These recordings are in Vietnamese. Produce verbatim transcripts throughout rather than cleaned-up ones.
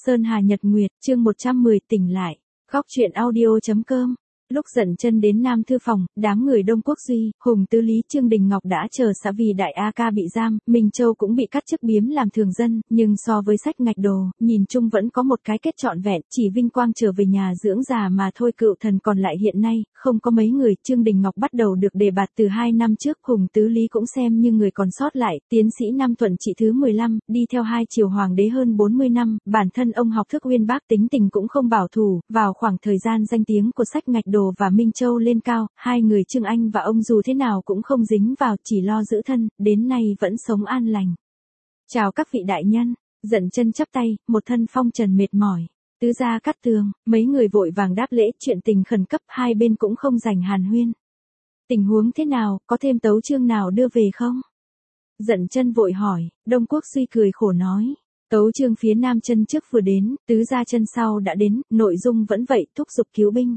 Sơn Hà Nhật Nguyệt, chương một trăm mười tỉnh lại. Góc truyện audio chấm com. Lúc dần chân đến Nam Thư Phòng, đám người Đông Quốc Duy, Hùng Tứ Lý, Trương Đình Ngọc đã chờ xã vì đại A Ca bị giam, Minh Châu cũng bị cắt chức biếm làm thường dân, nhưng so với sách ngạch đồ, nhìn chung vẫn có một cái kết trọn vẹn, chỉ vinh quang trở về nhà dưỡng già mà thôi. Cựu thần còn lại hiện nay, không có mấy người. Trương Đình Ngọc bắt đầu được đề bạt từ hai năm trước, Hùng Tứ Lý cũng xem như người còn sót lại, tiến sĩ Nam Thuận trị thứ mười lăm, đi theo hai triều hoàng đế hơn bốn mươi năm, bản thân ông học thức uyên bác, tính tình cũng không bảo thủ, vào khoảng thời gian danh tiếng của sách ngạch đồ và Minh Châu lên cao, hai người Trương Anh và ông dù thế nào cũng không dính vào, chỉ lo giữ thân, đến nay vẫn sống an lành. Chào các vị đại nhân. Dận chân chắp tay, một thân phong trần mệt mỏi. Tứ gia Cát Tường, mấy người vội vàng đáp lễ, chuyện tình khẩn cấp, hai bên cũng không dành hàn huyên. Tình huống thế nào, có thêm tấu chương nào đưa về không? Dận chân vội hỏi. Đông Quốc Duy cười khổ nói. Tấu chương phía Nam chân trước vừa đến, tứ gia chân sau đã đến, nội dung vẫn vậy, thúc giục cứu binh.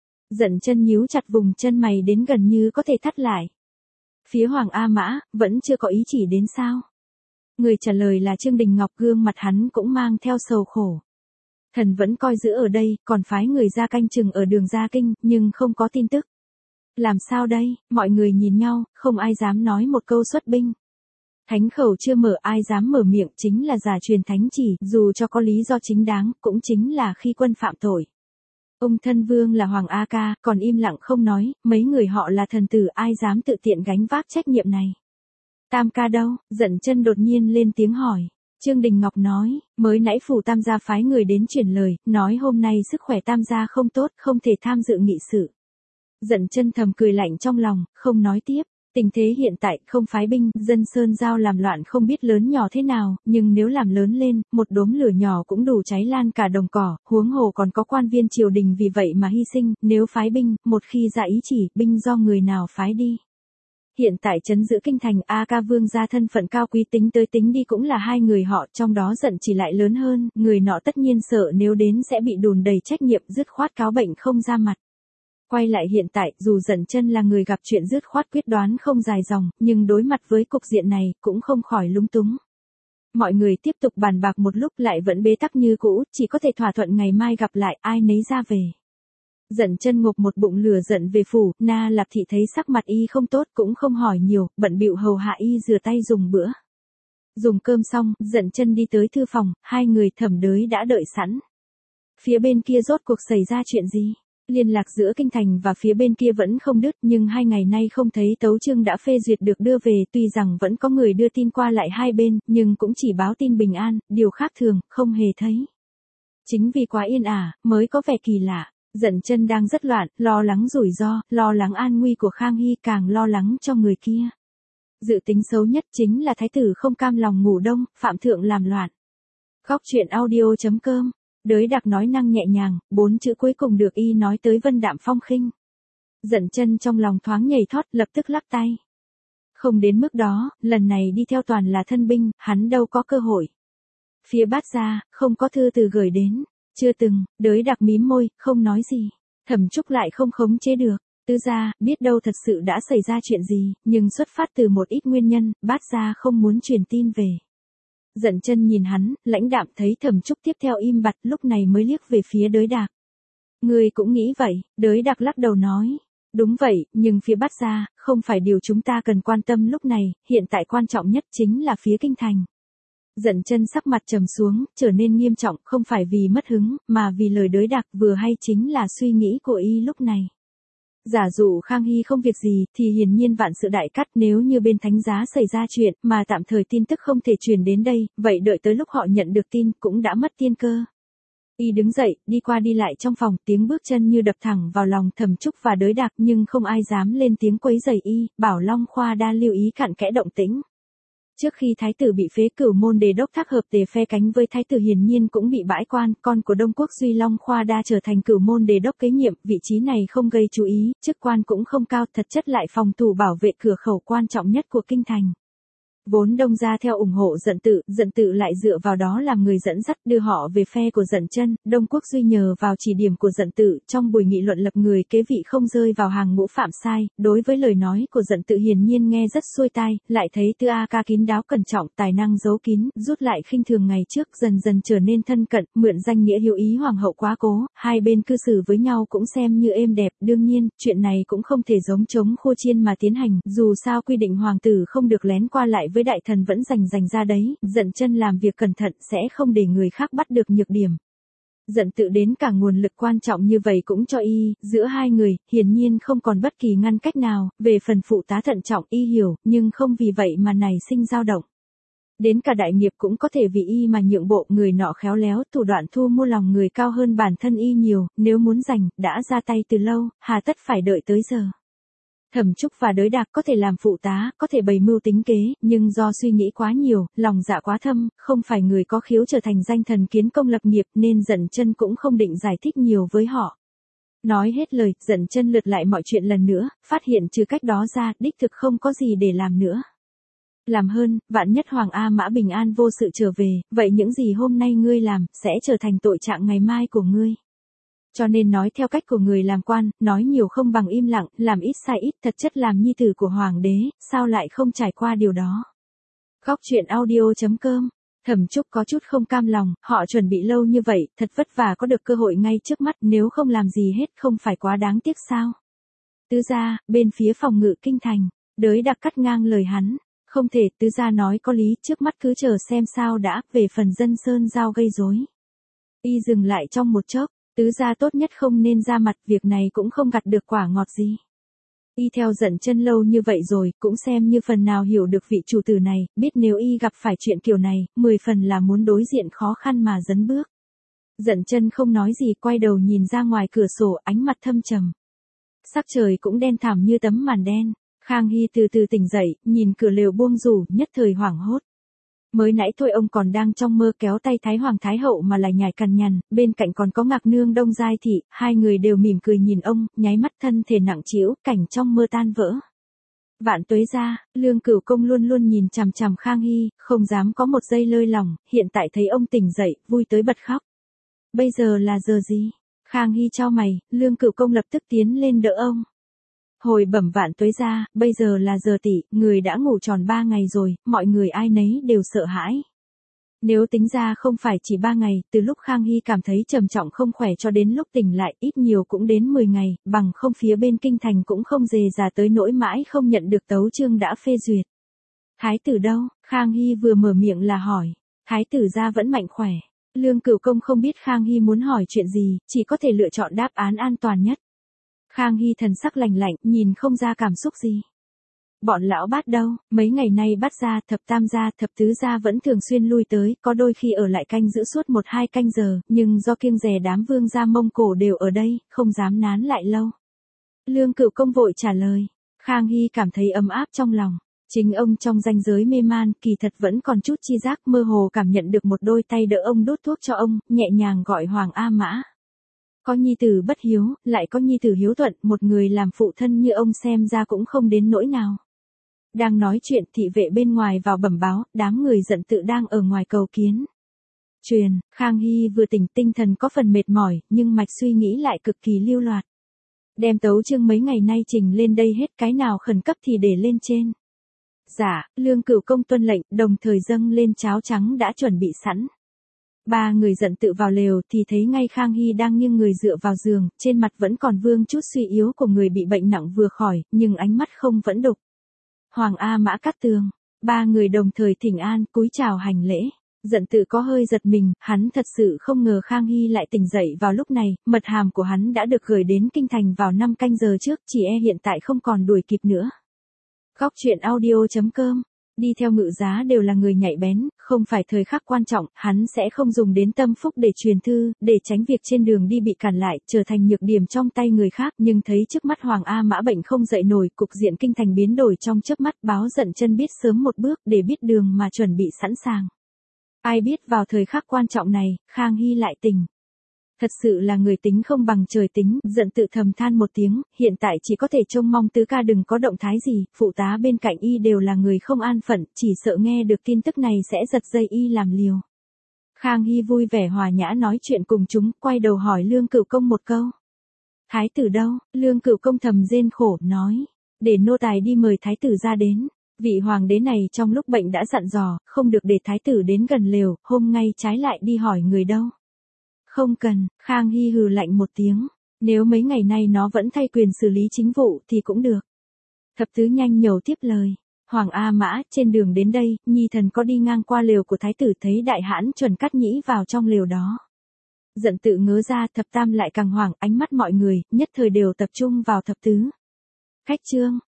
Dận chân nhíu chặt vùng chân mày đến gần như có thể thắt lại. Phía Hoàng A Mã, vẫn chưa có ý chỉ đến sao? Người trả lời là Trương Đình Ngọc, gương mặt hắn cũng mang theo sầu khổ. Thần vẫn coi giữ ở đây, còn phái người ra canh chừng ở đường ra kinh, nhưng không có tin tức. Làm sao đây? Mọi người nhìn nhau, không ai dám nói một câu xuất binh. Thánh khẩu chưa mở, ai dám mở miệng, chính là giả truyền thánh chỉ, dù cho có lý do chính đáng, cũng chính là khi quân phạm tội. Ông thân vương là Hoàng A Ca, còn im lặng không nói, mấy người họ là thần tử, ai dám tự tiện gánh vác trách nhiệm này. Tam ca đâu? Dận chân đột nhiên lên tiếng hỏi. Trương Đình Ngọc nói, mới nãy phủ Tam gia phái người đến truyền lời, nói hôm nay sức khỏe Tam gia không tốt, không thể tham dự nghị sự. Dận chân thầm cười lạnh trong lòng, không nói tiếp. Tình thế hiện tại, không phái binh, dân Sơn Giao làm loạn không biết lớn nhỏ thế nào, nhưng nếu làm lớn lên, một đốm lửa nhỏ cũng đủ cháy lan cả đồng cỏ, huống hồ còn có quan viên triều đình vì vậy mà hy sinh, nếu phái binh, một khi ra ý chỉ, binh do người nào phái đi. Hiện tại trấn giữ kinh thành, A Ca vương gia thân phận cao quý, tính tới tính đi cũng là hai người họ, trong đó Dận chỉ lại lớn hơn, người nọ tất nhiên sợ nếu đến sẽ bị đùn đầy trách nhiệm, dứt khoát cáo bệnh không ra mặt. Quay lại hiện tại, dù Dận chân là người gặp chuyện dứt khoát quyết đoán không dài dòng, nhưng đối mặt với cục diện này, cũng không khỏi lúng túng. Mọi người tiếp tục bàn bạc một lúc lại vẫn bế tắc như cũ, chỉ có thể thỏa thuận ngày mai gặp lại, ai nấy ra về. Dận chân ngục một bụng lửa giận về phủ, Na Lạp Thị thấy sắc mặt y không tốt cũng không hỏi nhiều, bận bịu hầu hạ y rửa tay dùng bữa. Dùng cơm xong, Dận chân đi tới thư phòng, hai người Thẩm Đới đã đợi sẵn. Phía bên kia rốt cuộc xảy ra chuyện gì? Liên lạc giữa kinh thành và phía bên kia vẫn không đứt, nhưng hai ngày nay không thấy tấu chương đã phê duyệt được đưa về, tuy rằng vẫn có người đưa tin qua lại hai bên, nhưng cũng chỉ báo tin bình an, điều khác thường, không hề thấy. Chính vì quá yên ả, mới có vẻ kỳ lạ. Dận chân đang rất loạn, lo lắng rủi ro, lo lắng an nguy của Khang Hy, càng lo lắng cho người kia. Dự tính xấu nhất chính là thái tử không cam lòng ngủ đông, phạm thượng làm loạn. Góc truyện audio chấm com. Đới Đặc nói năng nhẹ nhàng, bốn chữ cuối cùng được y nói tới vân đạm phong khinh. Dận chân trong lòng thoáng nhảy thoát, lập tức lắc tay. Không đến mức đó, lần này đi theo toàn là thân binh, hắn đâu có cơ hội. Phía Bát gia, không có thư từ gửi đến. Chưa từng. Đới Đặc mím môi, không nói gì. Thẩm Trúc lại không khống chế được. Tứ gia, biết đâu thật sự đã xảy ra chuyện gì, nhưng xuất phát từ một ít nguyên nhân, Bát gia không muốn truyền tin về. Dận chân nhìn hắn, lãnh đạm, thấy Thẩm Trúc tiếp theo im bặt, lúc này mới liếc về phía Đới Đặc. Ngươi cũng nghĩ vậy? Đới Đặc lắc đầu nói. Đúng vậy, nhưng phía Bát gia, không phải điều chúng ta cần quan tâm lúc này, hiện tại quan trọng nhất chính là phía kinh thành. Dận chân sắc mặt trầm xuống, trở nên nghiêm trọng, không phải vì mất hứng, mà vì lời Đới Đặc vừa hay chính là suy nghĩ của y lúc này. Giả dụ Khang Hy không việc gì, thì hiển nhiên vạn sự đại cát, nếu như bên thánh giá xảy ra chuyện, mà tạm thời tin tức không thể truyền đến đây, vậy đợi tới lúc họ nhận được tin, cũng đã mất tiên cơ. Y đứng dậy, đi qua đi lại trong phòng, tiếng bước chân như đập thẳng vào lòng Thẩm Trúc và Đới Đặc, nhưng không ai dám lên tiếng quấy rầy y, bảo Long Khoa Đa lưu ý cặn kẽ động tĩnh. Trước khi thái tử bị phế, Cửu Môn Đề Đốc Thác Hợp Tề phe cánh với thái tử hiển nhiên cũng bị bãi quan, con của Đông Quốc Duy Long Khoa Đa trở thành Cửu Môn Đề Đốc kế nhiệm, vị trí này không gây chú ý, chức quan cũng không cao, thật chất lại phòng thủ bảo vệ cửa khẩu quan trọng nhất của kinh thành. Vốn Đông gia theo ủng hộ Dận Tự, Dận Tự lại dựa vào đó làm người dẫn dắt đưa họ về phe của Dận Chân, Đông Quốc Duy nhờ vào chỉ điểm của Dận Tự, trong buổi nghị luận lập người kế vị không rơi vào hàng ngũ phạm sai, đối với lời nói của Dận Tự hiển nhiên nghe rất xuôi tai, lại thấy Tư A Ca kín đáo cẩn trọng, tài năng giấu kín, rút lại khinh thường ngày trước, dần dần trở nên thân cận, mượn danh nghĩa hiếu ý hoàng hậu quá cố, hai bên cư xử với nhau cũng xem như êm đẹp, đương nhiên, chuyện này cũng không thể giống chống khô chiên mà tiến hành, dù sao quy định hoàng tử không được lén qua lại với đại thần vẫn dành dành ra đấy, Dận Chân làm việc cẩn thận sẽ không để người khác bắt được nhược điểm. Dận Tự đến cả nguồn lực quan trọng như vậy cũng cho y, giữa hai người, hiển nhiên không còn bất kỳ ngăn cách nào, về phần phụ tá thận trọng y hiểu, nhưng không vì vậy mà nảy sinh dao động. Đến cả đại nghiệp cũng có thể vì y mà nhượng bộ, người nọ khéo léo, thủ đoạn thu mua lòng người cao hơn bản thân y nhiều, nếu muốn giành, đã ra tay từ lâu, hà tất phải đợi tới giờ. Thẩm Trúc và Đới Đạc có thể làm phụ tá, có thể bày mưu tính kế, nhưng do suy nghĩ quá nhiều, lòng dạ quá thâm, không phải người có khiếu trở thành danh thần kiến công lập nghiệp nên Dận Chân cũng không định giải thích nhiều với họ. Nói hết lời, Dận Chân lượt lại mọi chuyện lần nữa, phát hiện trừ cách đó ra, đích thực không có gì để làm nữa. Làm hơn, vạn nhất Hoàng A Mã bình an vô sự trở về, vậy những gì hôm nay ngươi làm, sẽ trở thành tội trạng ngày mai của ngươi. Cho nên nói theo cách của người làm quan, nói nhiều không bằng im lặng, làm ít sai ít, thật chất làm nhi tử của hoàng đế, sao lại không trải qua điều đó. Góc truyện audio chấm com. Thẩm Trúc có chút không cam lòng, họ chuẩn bị lâu như vậy, thật vất vả có được cơ hội ngay trước mắt, nếu không làm gì hết không phải quá đáng tiếc sao. Tứ gia, bên phía phòng ngự kinh thành, Đới Đạc cắt ngang lời hắn. Không thể, tứ gia nói có lý, trước mắt cứ chờ xem sao đã, về phần dân sơn giao gây rối. Y dừng lại trong một chốc. Tứ gia tốt nhất không nên ra mặt, việc này cũng không gặt được quả ngọt gì. Y theo Dận Chân lâu như vậy rồi, cũng xem như phần nào hiểu được vị chủ tử này, biết nếu y gặp phải chuyện kiểu này, mười phần là muốn đối diện khó khăn mà dấn bước. Dận Chân không nói gì, quay đầu nhìn ra ngoài cửa sổ, ánh mặt thâm trầm. Sắc trời cũng đen thẳm như tấm màn đen. Khang Hy từ từ tỉnh dậy, nhìn cửa lều buông rủ, nhất thời hoảng hốt. Mới nãy thôi ông còn đang trong mơ kéo tay Thái Hoàng Thái Hậu mà lại nhảy cằn nhằn, bên cạnh còn có Ngạc Nương Đông Giai Thị, hai người đều mỉm cười nhìn ông, nháy mắt thân thể nặng trĩu, cảnh trong mơ tan vỡ. Vạn Tuế gia, Lương Cửu Công luôn luôn nhìn chằm chằm Khang Hy, không dám có một giây lơi lỏng, hiện tại thấy ông tỉnh dậy, vui tới bật khóc. Bây giờ là giờ gì? Khang Hy chau mày, Lương Cửu Công lập tức tiến lên đỡ ông. Hồi bẩm Vạn Tuế gia, bây giờ là giờ tỵ, người đã ngủ tròn ba ngày rồi, mọi người ai nấy đều sợ hãi. Nếu tính ra không phải chỉ ba ngày, từ lúc Khang Hy cảm thấy trầm trọng không khỏe cho đến lúc tỉnh lại, ít nhiều cũng đến mười ngày, bằng không phía bên kinh thành cũng không dề dà tới nỗi mãi không nhận được tấu chương đã phê duyệt. Thái tử đâu? Khang Hy vừa mở miệng là hỏi. Thái tử gia vẫn mạnh khỏe. Lương Cửu Công không biết Khang Hy muốn hỏi chuyện gì, chỉ có thể lựa chọn đáp án an toàn nhất. Khang Hy thần sắc lạnh lạnh, nhìn không ra cảm xúc gì. Bọn lão Bát đâu, mấy ngày nay Bát gia, Thập Tam gia, Thập Tứ gia vẫn thường xuyên lui tới, có đôi khi ở lại canh giữ suốt một hai canh giờ, nhưng do kiêng dè đám vương gia Mông Cổ đều ở đây, không dám nán lại lâu. Lương Cửu Công vội trả lời. Khang Hy cảm thấy ấm áp trong lòng. Chính ông trong ranh giới mê man, kỳ thật vẫn còn chút chi giác, mơ hồ cảm nhận được một đôi tay đỡ ông đút thuốc cho ông, nhẹ nhàng gọi Hoàng A Mã. Có nhi tử bất hiếu, lại có nhi tử hiếu thuận, một người làm phụ thân như ông xem ra cũng không đến nỗi nào. Đang nói chuyện, thị vệ bên ngoài vào bẩm báo, đám người Dận Tự đang ở ngoài cầu kiến. Truyền, Khang Hy vừa tỉnh, tinh thần có phần mệt mỏi, nhưng mạch suy nghĩ lại cực kỳ lưu loạt. Đem tấu chương mấy ngày nay trình lên đây hết, cái nào khẩn cấp thì để lên trên. Dạ, Lương Cửu Công tuân lệnh, đồng thời dâng lên cháo trắng đã chuẩn bị sẵn. Ba người Dận Tự vào lều thì thấy ngay Khang Hy đang nghiêng người dựa vào giường, trên mặt vẫn còn vương chút suy yếu của người bị bệnh nặng vừa khỏi, nhưng ánh mắt không vẫn đục. Hoàng A Mã Cát Tường, ba người đồng thời thỉnh an, cúi chào hành lễ. Dận Tự có hơi giật mình, hắn thật sự không ngờ Khang Hy lại tỉnh dậy vào lúc này, mật hàm của hắn đã được gửi đến kinh thành vào năm canh giờ trước, chỉ e hiện tại không còn đuổi kịp nữa. Góc truyện audio chấm com. Đi theo Ngự Giá đều là người nhạy bén, không phải thời khắc quan trọng, hắn sẽ không dùng đến tâm phúc để truyền thư, để tránh việc trên đường đi bị cản lại, trở thành nhược điểm trong tay người khác, nhưng thấy trước mắt Hoàng A Mã bệnh không dậy nổi, cục diện kinh thành biến đổi trong chớp mắt, báo Dận Chân biết sớm một bước để biết đường mà chuẩn bị sẵn sàng. Ai biết vào thời khắc quan trọng này, Khang Hy lại tỉnh. Thật sự là người tính không bằng trời tính, giận tự thầm than một tiếng, hiện tại chỉ có thể trông mong tứ ca đừng có động thái gì, phụ tá bên cạnh y đều là người không an phận, chỉ sợ nghe được tin tức này sẽ giật dây y làm liều. Khang Hy vui vẻ hòa nhã nói chuyện cùng chúng, quay đầu hỏi Lương Cửu Công một câu. Thái tử đâu? Lương Cửu Công thầm rên khổ, nói, để nô tài đi mời thái tử ra đến. Vị hoàng đế này trong lúc bệnh đã dặn dò, không được để thái tử đến gần lều, hôm ngay trái lại đi hỏi người đâu. Không cần, Khang Hy hừ lạnh một tiếng, nếu mấy ngày nay nó vẫn thay quyền xử lý chính vụ thì cũng được. Thập tứ nhanh nhẩu tiếp lời, Hoàng A Mã, trên đường đến đây, nhi thần có đi ngang qua lều của thái tử thấy đại hãn chuẩn cắt nhĩ vào trong lều đó. Giận tự ngớ ra, thập tam lại càng hoảng, ánh mắt mọi người, nhất thời đều tập trung vào thập tứ. Cách chương